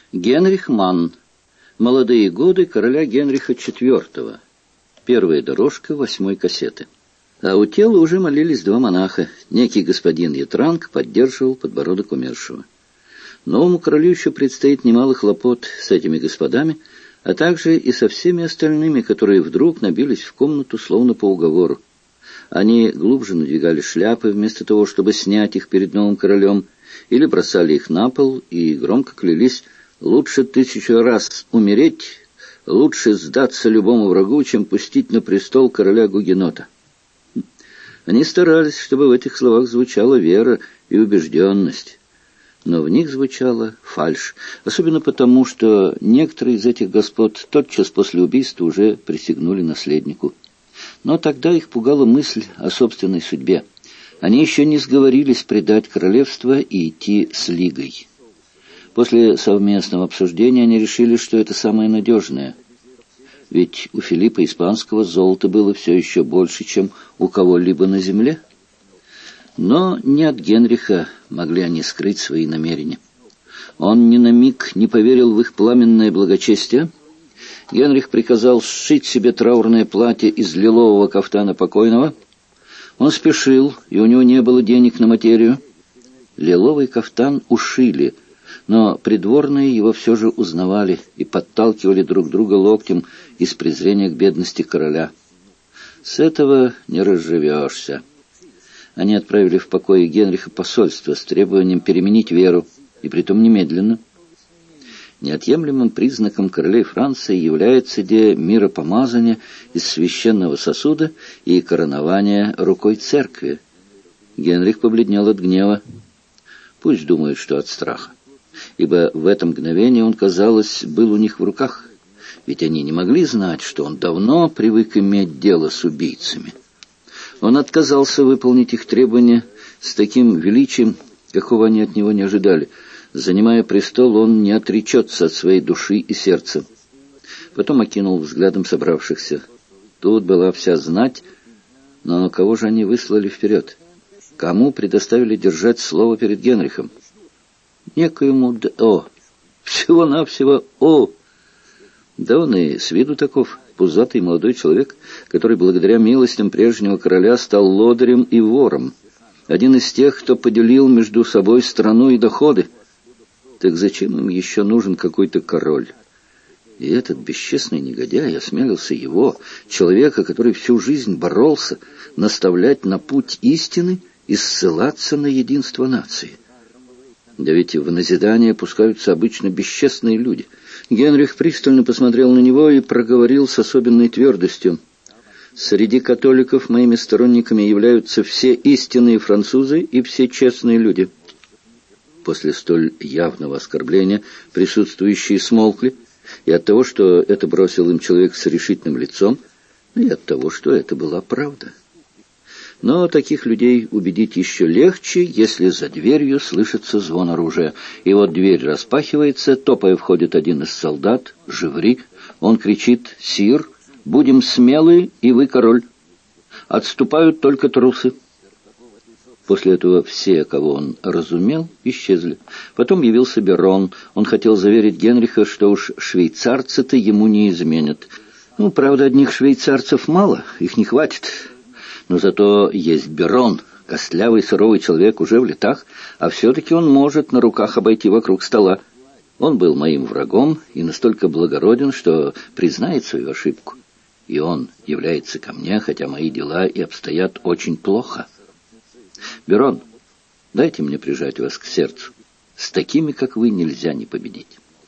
Генрих Манн. Молодые годы короля Генриха IV. Первая дорожка 8-й кассеты. А у тела уже молились два монаха. Некий господин Ятранг поддерживал подбородок умершего. Новому королю еще предстоит немало хлопот с этими господами, а также и со всеми остальными, которые вдруг набились в комнату словно по уговору. Они глубже надвигали шляпы, вместо того, чтобы снять их перед новым королем, или бросали их на пол и громко клялись: «Лучше 1000 раз умереть, лучше сдаться любому врагу, чем пустить на престол короля-гугенота». Они старались, чтобы в этих словах звучала вера и убежденность, но в них звучала фальшь, особенно потому, что некоторые из этих господ тотчас после убийства уже присягнули наследнику. Но тогда их пугала мысль о собственной судьбе. Они еще не сговорились предать королевство и идти с Лигой. После совместного обсуждения они решили, что это самое надежное. Ведь у Филиппа Испанского золота было все еще больше, чем у кого-либо на земле. Но не от Генриха могли они скрыть свои намерения. Он ни на миг не поверил в их пламенное благочестие. Генрих приказал сшить себе траурное платье из лилового кафтана покойного. Он спешил, и у него не было денег на материю. Лиловый кафтан ушили, но придворные его все же узнавали и подталкивали друг друга локтем из презрения к бедности короля. С этого не разживешься. Они отправили в покое Генриха посольство с требованием переменить веру, и притом немедленно. Неотъемлемым признаком королей Франции является идея миропомазания из священного сосуда и коронования рукой церкви. Генрих побледнел от гнева. Пусть думают, что от страха, ибо в это мгновение он, казалось, был у них в руках, ведь они не могли знать, что он давно привык иметь дело с убийцами. Он отказался выполнить их требования с таким величием, какого они от него не ожидали. Занимая престол, он не отречется от своей души и сердца. Потом окинул взглядом собравшихся. Тут была вся знать, но кого же они выслали вперед? Кому предоставили держать слово перед Генрихом? Некоему Д.О. Всего-навсего О. Да он и с виду таков, пузатый молодой человек, который благодаря милостям прежнего короля стал лодырем и вором. Один из тех, кто поделил между собой страну и доходы. Так зачем им еще нужен какой-то король? И этот бесчестный негодяй осмелился его, человека, который всю жизнь боролся, наставлять на путь истины и ссылаться на единство нации. Да ведь в назидание пускаются обычно бесчестные люди. Генрих пристально посмотрел на него и проговорил с особенной твердостью: «Среди католиков моими сторонниками являются все истинные французы и все честные люди». После столь явного оскорбления присутствующие смолкли, и от того, что это бросил им человек с решительным лицом, и от того, что это была правда. Но таких людей убедить еще легче, если за дверью слышится звон оружия. И вот дверь распахивается, топая входит один из солдат, Живри. Он кричит: «Сир, будем смелы, и вы король. Отступают только трусы». После этого все, кого он разумел, исчезли. Потом явился Берон. Он хотел заверить Генриха, что уж швейцарцы-то ему не изменят. Правда, одних швейцарцев мало, их не хватит. Но зато есть Берон, костлявый суровый человек уже в летах, а все-таки он может на руках обойти вокруг стола. Он был моим врагом и настолько благороден, что признает свою ошибку. И он является ко мне, хотя мои дела и обстоят очень плохо. Берон, дайте мне прижать вас к сердцу. С такими, как вы, нельзя не победить.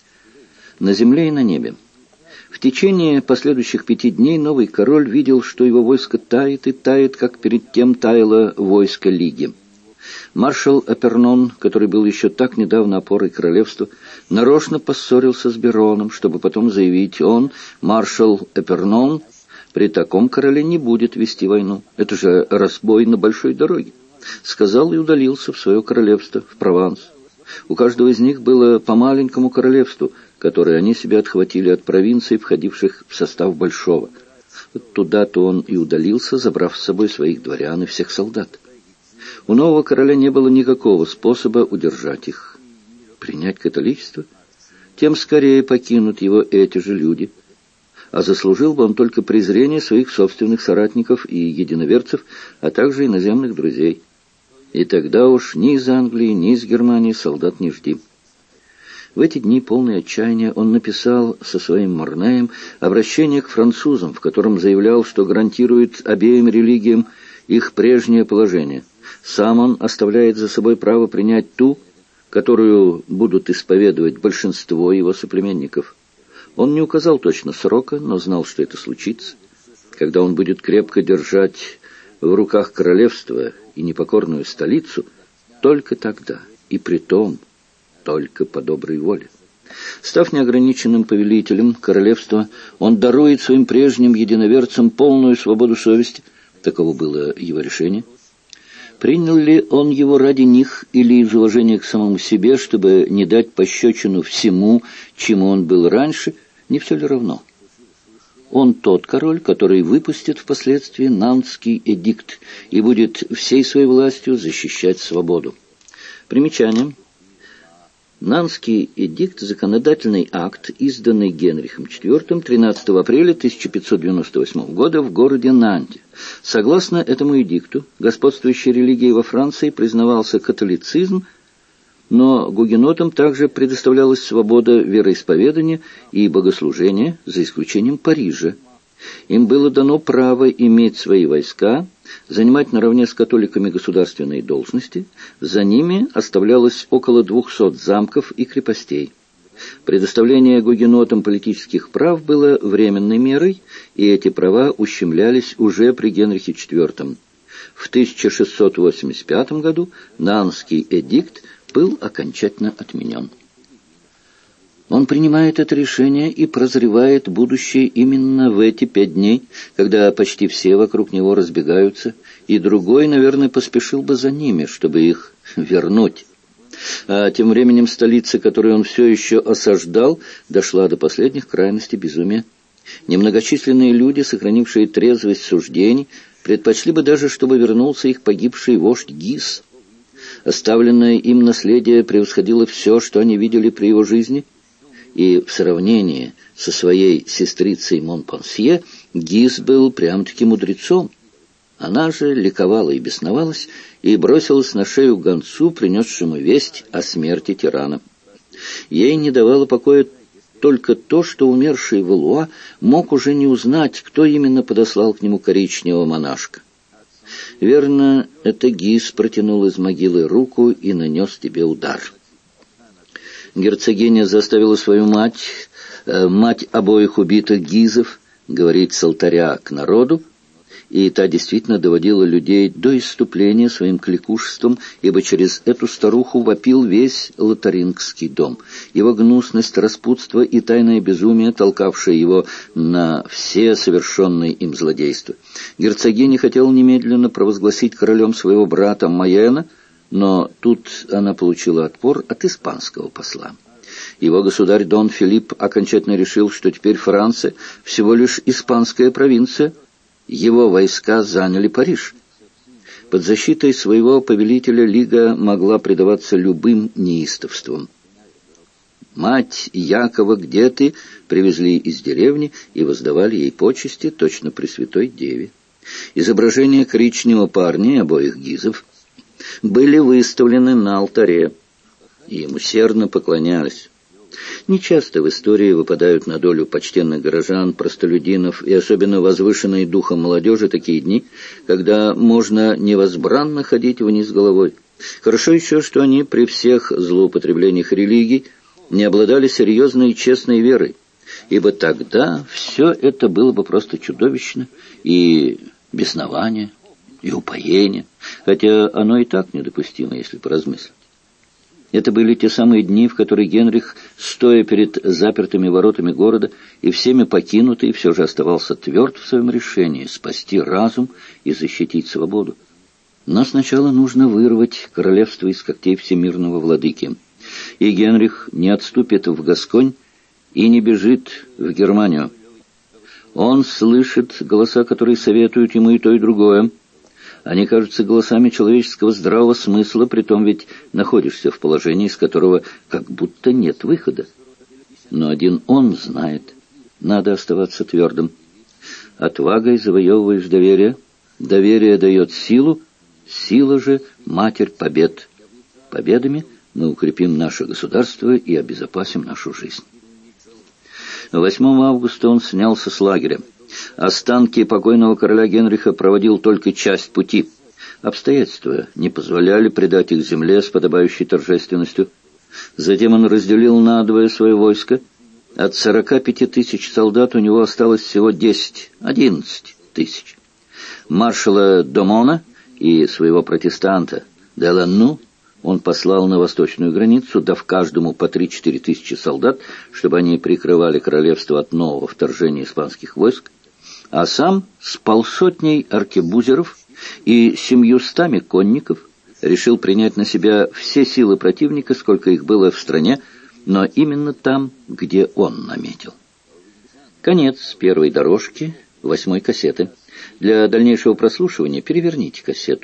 На земле и на небе. В течение последующих 5 дней новый король видел, что его войско тает и тает, как перед тем таяло войско Лиги. Маршал Эпернон, который был еще так недавно опорой королевства, нарочно поссорился с Бероном, чтобы потом заявить: он, маршал Эпернон, при таком короле не будет вести войну. Это же разбой на большой дороге. Сказал и удалился в свое королевство, в Прованс. У каждого из них было по маленькому королевству, которое они себе отхватили от провинций, входивших в состав большого. Туда-то он и удалился, забрав с собой своих дворян и всех солдат. У нового короля не было никакого способа удержать их. Принять католичество? тем скорее покинут его эти же люди. А заслужил бы он только презрение своих собственных соратников и единоверцев, а также иноземных друзей. И тогда уж ни из Англии, ни из Германии солдат не жди. В эти дни, полные отчаяния, он написал со своим Морнеем обращение к французам, в котором заявлял, что гарантирует обеим религиям их прежнее положение. Сам он оставляет за собой право принять ту, которую будут исповедовать большинство его соплеменников. Он не указал точно срока, но знал, что это случится. Когда он будет крепко держать в руках королевство и непокорную столицу, только тогда, и притом только по доброй воле. Став неограниченным повелителем королевства, он дарует своим прежним единоверцам полную свободу совести. Таково было его решение. Принял ли он его ради них или из уважения к самому себе, чтобы не дать пощечину всему, чему он был раньше, не все ли равно? Он тот король, который выпустит впоследствии Нантский эдикт и будет всей своей властью защищать свободу. Примечание. Нантский эдикт – законодательный акт, изданный Генрихом IV 13 апреля 1598 года в городе Нанте. Согласно этому эдикту, господствующей религией во Франции признавался католицизм, но гугенотам также предоставлялась свобода вероисповедания и богослужения, за исключением Парижа. Им было дано право иметь свои войска, занимать наравне с католиками государственные должности, за ними оставлялось около 200 замков и крепостей. Предоставление гугенотам политических прав было временной мерой, и эти права ущемлялись уже при Генрихе IV. В 1685 году Нантский эдикт был окончательно отменен. Он принимает это решение и прозревает будущее именно в эти 5 дней, когда почти все вокруг него разбегаются, и другой, наверное, поспешил бы за ними, чтобы их вернуть. А тем временем столица, которую он все еще осаждал, дошла до последних крайностей безумия. Немногочисленные люди, сохранившие трезвость суждений, предпочли бы даже, чтобы вернулся их погибший вождь Гиз. Оставленное им наследие превосходило все, что они видели при его жизни, и в сравнении со своей сестрицей Монпансье Гиз был прям-таки мудрецом. Она же ликовала и бесновалась, и бросилась на шею гонцу, принесшему весть о смерти тирана. Ей не давало покоя только то, что умерший Валуа мог уже не узнать, кто именно подослал к нему коричневого монашка. Верно, это Гиз протянул из могилы руку и нанес тебе удар. Герцогиня заставила свою мать обоих убитых Гизов, говорить с алтаря к народу, и та действительно доводила людей до исступления своим кликушеством, ибо через эту старуху вопил весь лотарингский дом. Его гнусность, распутство и тайное безумие, толкавшее его на все совершенные им злодейства. Герцогиня хотела немедленно провозгласить королем своего брата Майена, но тут она получила отпор от испанского посла. Его государь Дон Филипп окончательно решил, что теперь Франция всего лишь испанская провинция. Его войска заняли Париж. Под защитой своего повелителя Лига могла предаваться любым неистовствам. Мать Якова «Где ты?» привезли из деревни и воздавали ей почести, точно Пресвятой Деве. Изображения коричневого парня и обоих Гизов были выставлены на алтаре, и им усердно поклонялись. Нечасто в истории выпадают на долю почтенных горожан, простолюдинов и особенно возвышенной духом молодежи такие дни, когда можно невозбранно ходить вниз головой. Хорошо еще, что они при всех злоупотреблениях религий не обладали серьезной и честной верой, ибо тогда все это было бы просто чудовищно, и беснование, и упоение, хотя оно и так недопустимо, если поразмыслить. Это были те самые дни, в которые Генрих, стоя перед запертыми воротами города и всеми покинутый, все же оставался тверд в своем решении спасти разум и защитить свободу. Но сначала нужно вырвать королевство из когтей всемирного владыки. И Генрих не отступит в Гасконь и не бежит в Германию. Он слышит голоса, которые советуют ему и то, и другое. Они кажутся голосами человеческого здравого смысла, притом ведь находишься в положении, из которого как будто нет выхода. Но один он знает. Надо оставаться твердым. Отвагой завоевываешь доверие. Доверие дает силу. Сила же — матерь побед. Победами мы укрепим наше государство и обезопасим нашу жизнь. 8 августа он снялся с лагеря. Останки покойного короля Генриха проводил только часть пути. Обстоятельства не позволяли предать их земле с подобающей торжественностью. Затем он разделил надвое свое войско. От 45 тысяч солдат у него осталось всего 10-11 тысяч. Маршала Домона и своего протестанта Деланну он послал на восточную границу, дав каждому по 3-4 тысячи солдат, чтобы они прикрывали королевство от нового вторжения испанских войск, а сам с 500 аркебузеров и 700 конников решил принять на себя все силы противника, сколько их было в стране, но именно там, где он наметил. Конец первой дорожки 8 кассеты. Для дальнейшего прослушивания переверните кассету.